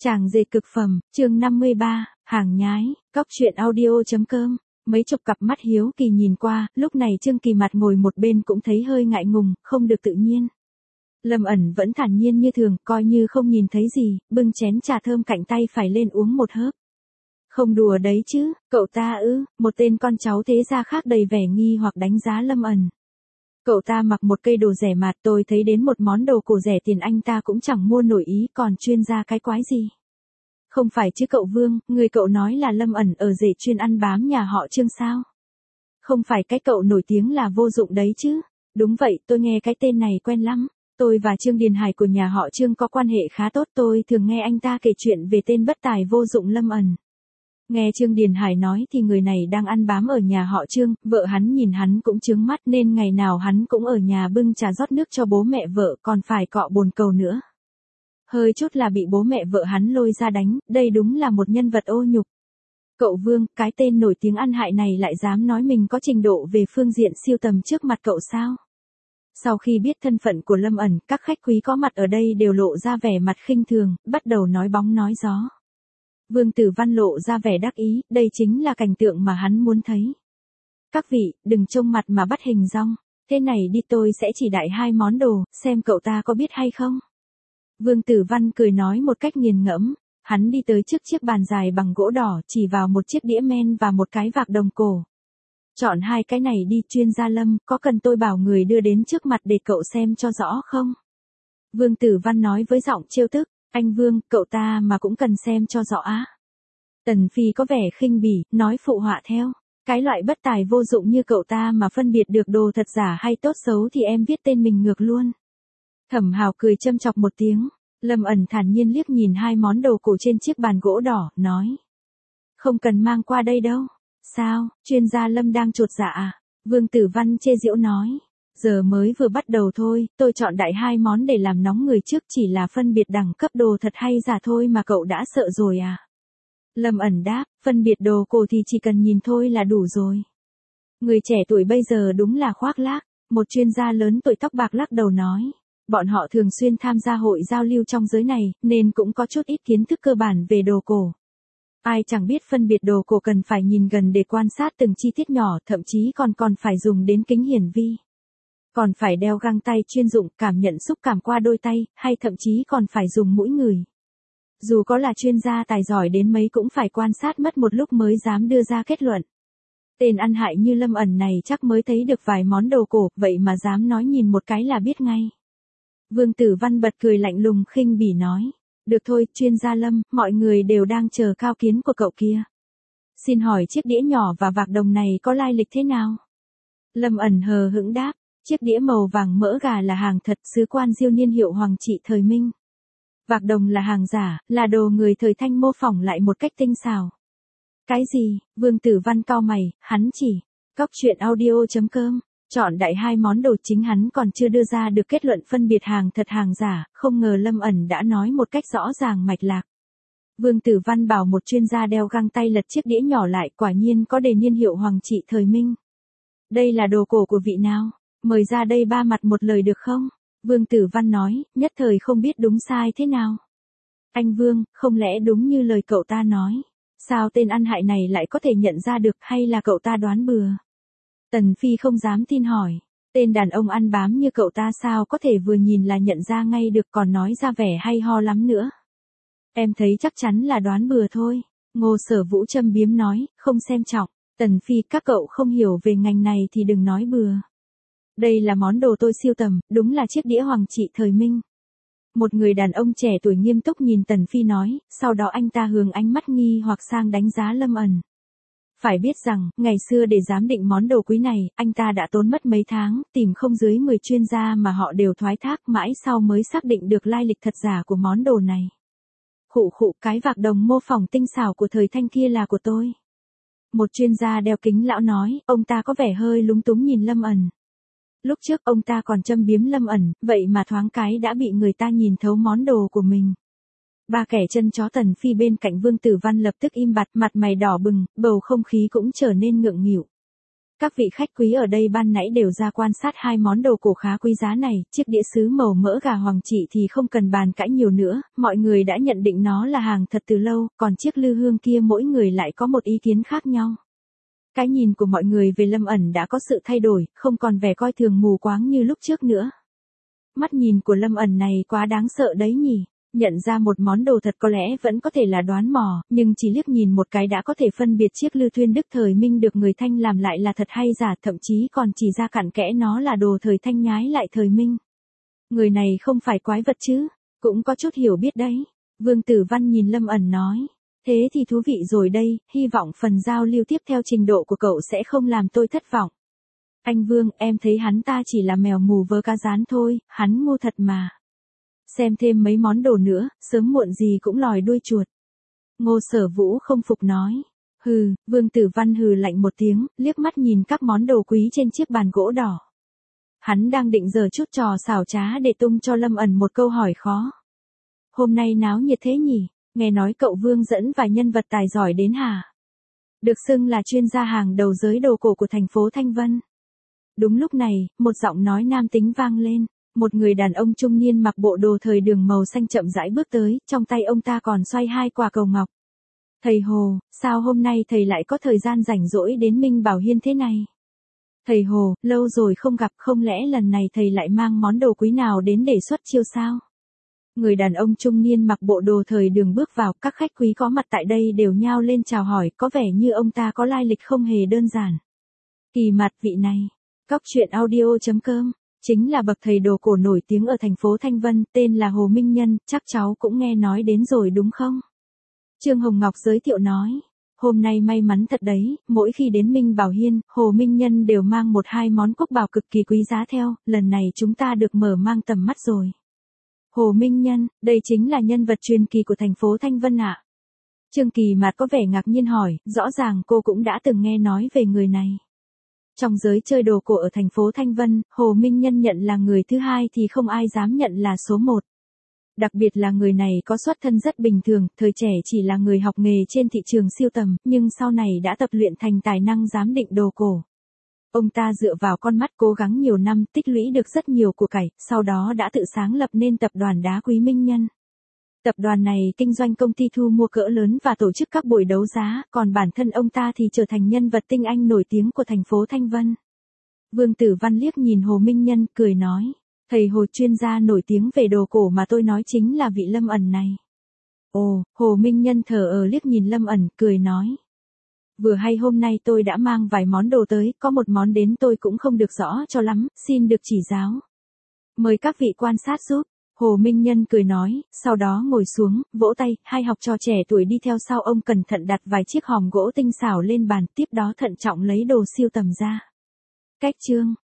Chàng dệt cực phẩm, chương 53, hàng nhái, cóc truyện audio.com. Mấy chục cặp mắt hiếu kỳ nhìn qua, lúc này Trương Kỳ mặt ngồi một bên cũng thấy hơi ngại ngùng, không được tự nhiên. Lâm ẩn vẫn thản nhiên như thường, coi như không nhìn thấy gì, bưng chén trà thơm cạnh tay phải lên uống một hớp. Không đùa đấy chứ, cậu ta một tên con cháu thế gia khác đầy vẻ nghi hoặc đánh giá Lâm ẩn. Cậu ta mặc một cây đồ rẻ mạt, tôi thấy đến một món đồ cổ rẻ tiền anh ta cũng chẳng mua nổi ý, còn chuyên gia cái quái gì. Không phải chứ cậu Vương, người cậu nói là Lâm ẩn ở rể chuyên ăn bám nhà họ Trương sao? Không phải cái cậu nổi tiếng là vô dụng đấy chứ? Đúng vậy, tôi nghe cái tên này quen lắm. Tôi và Trương Điền Hải của nhà họ Trương có quan hệ khá tốt, tôi thường nghe anh ta kể chuyện về tên bất tài vô dụng Lâm ẩn. Nghe Trương Điền Hải nói thì người này đang ăn bám ở nhà họ Trương, vợ hắn nhìn hắn cũng chướng mắt nên ngày nào hắn cũng ở nhà bưng trà rót nước cho bố mẹ vợ, còn phải cọ bồn cầu nữa. Hơi chút là bị bố mẹ vợ hắn lôi ra đánh, đây đúng là một nhân vật ô nhục. Cậu Vương, cái tên nổi tiếng ăn hại này lại dám nói mình có trình độ về phương diện siêu tầm trước mặt cậu sao? Sau khi biết thân phận của Lâm ẩn, các khách quý có mặt ở đây đều lộ ra vẻ mặt khinh thường, bắt đầu nói bóng nói gió. Vương Tử Văn lộ ra vẻ đắc ý, đây chính là cảnh tượng mà hắn muốn thấy. Các vị, đừng trông mặt mà bắt hình dong, thế này đi tôi sẽ chỉ đại hai món đồ, xem cậu ta có biết hay không. Vương Tử Văn cười nói một cách nghiền ngẫm, hắn đi tới trước chiếc bàn dài bằng gỗ đỏ, chỉ vào một chiếc đĩa men và một cái vạc đồng cổ. Chọn hai cái này đi, chuyên gia Lâm, có cần tôi bảo người đưa đến trước mặt để cậu xem cho rõ không? Vương Tử Văn nói với giọng trêu tức, anh Vương, cậu ta mà cũng cần xem cho rõ á. Tần Phi có vẻ khinh bỉ, nói phụ họa theo, cái loại bất tài vô dụng như cậu ta mà phân biệt được đồ thật giả hay tốt xấu thì em viết tên mình ngược luôn. Thẩm Hào cười châm chọc một tiếng, Lâm ẩn thản nhiên liếc nhìn hai món đồ cổ trên chiếc bàn gỗ đỏ, nói. Không cần mang qua đây đâu. Sao, chuyên gia Lâm đang chột dạ à? Vương Tử Văn chê giễu nói. Giờ mới vừa bắt đầu thôi, tôi chọn đại hai món để làm nóng người trước, chỉ là phân biệt đẳng cấp đồ thật hay giả thôi mà cậu đã sợ rồi à? Lâm ẩn đáp, phân biệt đồ cổ thì chỉ cần nhìn thôi là đủ rồi. Người trẻ tuổi bây giờ đúng là khoác lác, một chuyên gia lớn tuổi tóc bạc lắc đầu nói. Bọn họ thường xuyên tham gia hội giao lưu trong giới này, nên cũng có chút ít kiến thức cơ bản về đồ cổ. Ai chẳng biết phân biệt đồ cổ cần phải nhìn gần để quan sát từng chi tiết nhỏ, thậm chí còn phải dùng đến kính hiển vi. Còn phải đeo găng tay chuyên dụng, cảm nhận xúc cảm qua đôi tay, hay thậm chí còn phải dùng mũi ngửi. Dù có là chuyên gia tài giỏi đến mấy cũng phải quan sát mất một lúc mới dám đưa ra kết luận. Tên ăn hại như Lâm ẩn này chắc mới thấy được vài món đồ cổ, vậy mà dám nói nhìn một cái là biết ngay. Vương Tử Văn bật cười lạnh lùng khinh bỉ nói. Được thôi, chuyên gia Lâm, mọi người đều đang chờ cao kiến của cậu kia. Xin hỏi chiếc đĩa nhỏ và vạc đồng này có lai lịch thế nào? Lâm ẩn hờ hững đáp, chiếc đĩa màu vàng mỡ gà là hàng thật, sứ quan diêu niên hiệu Hoàng trị thời Minh. Vạc đồng là hàng giả, là đồ người thời Thanh mô phỏng lại một cách tinh xảo. Cái gì? Vương Tử Văn cau mày, hắn chỉ. Cóc truyện audio.com. Chọn đại hai món đồ, chính hắn còn chưa đưa ra được kết luận phân biệt hàng thật hàng giả, không ngờ Lâm ẩn đã nói một cách rõ ràng mạch lạc. Vương Tử Văn bảo một chuyên gia đeo găng tay lật chiếc đĩa nhỏ lại, quả nhiên có đề niên hiệu Hoàng trị thời Minh. Đây là đồ cổ của vị nào? Mời ra đây ba mặt một lời được không? Vương Tử Văn nói, nhất thời không biết đúng sai thế nào. Anh Vương, không lẽ đúng như lời cậu ta nói? Sao tên ăn hại này lại có thể nhận ra được, hay là cậu ta đoán bừa? Tần Phi không dám tin hỏi, tên đàn ông ăn bám như cậu ta sao có thể vừa nhìn là nhận ra ngay được, còn nói ra vẻ hay ho lắm nữa. Em thấy chắc chắn là đoán bừa thôi. Ngô Sở Vũ châm biếm nói, không xem trọng. Tần Phi, các cậu không hiểu về ngành này thì đừng nói bừa. Đây là món đồ tôi siêu tầm, đúng là chiếc đĩa Hoàng trị thời Minh. Một người đàn ông trẻ tuổi nghiêm túc nhìn Tần Phi nói, sau đó anh ta hướng ánh mắt nghi hoặc sang đánh giá Lâm ẩn. Phải biết rằng, ngày xưa để giám định món đồ quý này, anh ta đã tốn mất mấy tháng, tìm không dưới 10 chuyên gia mà họ đều thoái thác, mãi sau mới xác định được lai lịch thật giả của món đồ này. Khụ, cái vạc đồng mô phỏng tinh xảo của thời Thanh kia là của tôi. Một chuyên gia đeo kính lão nói, ông ta có vẻ hơi lúng túng nhìn Lâm ẩn. Lúc trước ông ta còn châm biếm Lâm ẩn, vậy mà thoáng cái đã bị người ta nhìn thấu món đồ của mình. Ba kẻ chân chó Tần Phi bên cạnh Vương Tử Văn lập tức im bặt, mặt mày đỏ bừng, bầu không khí cũng trở nên ngượng nghịu. Các vị khách quý ở đây ban nãy đều ra quan sát hai món đồ cổ khá quý giá này, chiếc đĩa sứ màu mỡ gà hoàng trị thì không cần bàn cãi nhiều nữa, mọi người đã nhận định nó là hàng thật từ lâu, còn chiếc lư hương kia mỗi người lại có một ý kiến khác nhau. Cái nhìn của mọi người về Lâm ẩn đã có sự thay đổi, không còn vẻ coi thường mù quáng như lúc trước nữa. Mắt nhìn của Lâm ẩn này quá đáng sợ đấy nhỉ. Nhận ra một món đồ thật có lẽ vẫn có thể là đoán mò, nhưng chỉ liếc nhìn một cái đã có thể phân biệt chiếc lư thuyên đức thời Minh được người Thanh làm lại là thật hay giả, thậm chí còn chỉ ra cặn kẽ nó là đồ thời Thanh nhái lại thời Minh. Người này không phải quái vật chứ, cũng có chút hiểu biết đấy. Vương Tử Văn nhìn Lâm ẩn nói, thế thì thú vị rồi đây, hy vọng phần giao lưu tiếp theo trình độ của cậu sẽ không làm tôi thất vọng. Anh Vương, em thấy hắn ta chỉ là mèo mù vớ cá rán thôi, hắn ngu thật mà. Xem thêm mấy món đồ nữa, sớm muộn gì cũng lòi đuôi chuột. Ngô Sở Vũ không phục nói. Hừ, Vương Tử Văn hừ lạnh một tiếng, liếc mắt nhìn các món đồ quý trên chiếc bàn gỗ đỏ. Hắn đang định giở chút trò xảo trá để tung cho Lâm ẩn một câu hỏi khó. Hôm nay náo nhiệt thế nhỉ, nghe nói cậu Vương dẫn vài nhân vật tài giỏi đến hả? Được xưng là chuyên gia hàng đầu giới đồ cổ của thành phố Thanh Vân. Đúng lúc này, một giọng nói nam tính vang lên. Một người đàn ông trung niên mặc bộ đồ thời đường màu xanh chậm rãi bước tới, trong tay ông ta còn xoay hai quả cầu ngọc. Thầy Hồ, sao hôm nay thầy lại có thời gian rảnh rỗi đến Minh Bảo Hiên thế này? Thầy Hồ, lâu rồi không gặp, không lẽ lần này thầy lại mang món đồ quý nào đến để xuất chiêu sao? Người đàn ông trung niên mặc bộ đồ thời đường bước vào, các khách quý có mặt tại đây đều nhao lên chào hỏi, có vẻ như ông ta có lai lịch không hề đơn giản. Kỳ mặt vị này, Cóc truyện audio.com. Chính là bậc thầy đồ cổ nổi tiếng ở thành phố Thanh Vân, tên là Hồ Minh Nhân, chắc cháu cũng nghe nói đến rồi đúng không? Trương Hồng Ngọc giới thiệu nói, hôm nay may mắn thật đấy, mỗi khi đến Minh Bảo Hiên, Hồ Minh Nhân đều mang một hai món quốc bảo cực kỳ quý giá theo, lần này chúng ta được mở mang tầm mắt rồi. Hồ Minh Nhân, đây chính là nhân vật truyền kỳ của thành phố Thanh Vân ạ. Trương Kỳ Mạt có vẻ ngạc nhiên hỏi, rõ ràng cô cũng đã từng nghe nói về người này. Trong giới chơi đồ cổ ở thành phố Thanh Vân, Hồ Minh Nhân nhận là người thứ hai thì không ai dám nhận là số một. Đặc biệt là người này có xuất thân rất bình thường, thời trẻ chỉ là người học nghề trên thị trường siêu tầm, nhưng sau này đã tập luyện thành tài năng giám định đồ cổ. Ông ta dựa vào con mắt cố gắng nhiều năm, tích lũy được rất nhiều của cải, sau đó đã tự sáng lập nên tập đoàn Đá Quý Minh Nhân. Tập đoàn này kinh doanh công ty thu mua cỡ lớn và tổ chức các buổi đấu giá, còn bản thân ông ta thì trở thành nhân vật tinh anh nổi tiếng của thành phố Thanh Vân. Vương Tử Văn liếc nhìn Hồ Minh Nhân, cười nói, thầy Hồ chuyên gia nổi tiếng về đồ cổ mà tôi nói chính là vị Lâm ẩn này. Ồ, Hồ Minh Nhân thở liếc nhìn Lâm ẩn, cười nói. Vừa hay hôm nay tôi đã mang vài món đồ tới, có một món đến tôi cũng không được rõ cho lắm, xin được chỉ giáo. Mời các vị quan sát giúp. Hồ Minh Nhân cười nói, sau đó ngồi xuống, vỗ tay, hai học trò trẻ tuổi đi theo sau ông cẩn thận đặt vài chiếc hòm gỗ tinh xảo lên bàn, tiếp đó thận trọng lấy đồ siêu tầm ra. Cách chương